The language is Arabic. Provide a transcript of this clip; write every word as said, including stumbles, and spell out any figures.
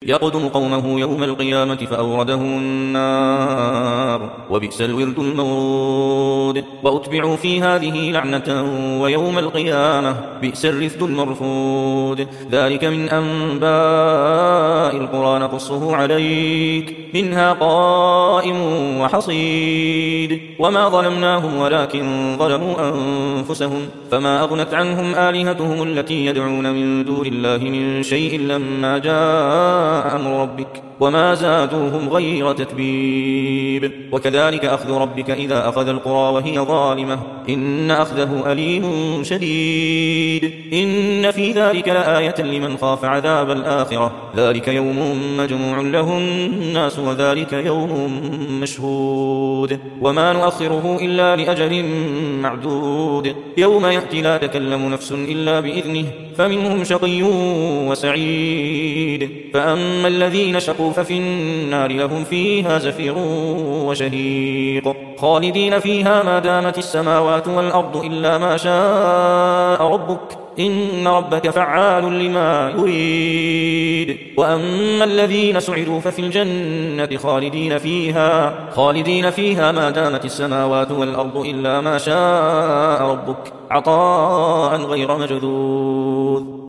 يقدم قومه يوم القيامة فأوردهم النار وبئس الورد المورود وأتبعوا في هذه لعنة ويوم القيامة بئس الرفد المرفود ذلك من أنباء القرى نقصه عليك منها قائم وحصيد وما ظلمناهم ولكن ظلموا أنفسهم فما أغنت عنهم آلهتهم التي يدعون من دون الله من شيء لما جاء أمر ربك وما زادوهم غير تتبيب وكذلك أخذ ربك إذا أخذ القرى وهي ظالمة إن أخذه أليم شديد إن في ذلك لآية لمن خاف عذاب الآخرة ذلك يوم مجموع له الناس وذلك يوم مشهود وما نؤخره إلا لأجل معدود يوم يأتي لا تكلم نفس إلا بإذنه فمنهم شقي وسعيد فأما الذين شقوا ففي النار لهم فيها زفير وشهيق خالدين فيها ما دامت السماوات والأرض إلا ما شاء ربك إن ربك فعال لما يريد وأما الذين سعدوا ففي الجنة خالدين فيها خالدين فيها ما دامت السماوات والأرض إلا ما شاء ربك عطاء غير مجذوذ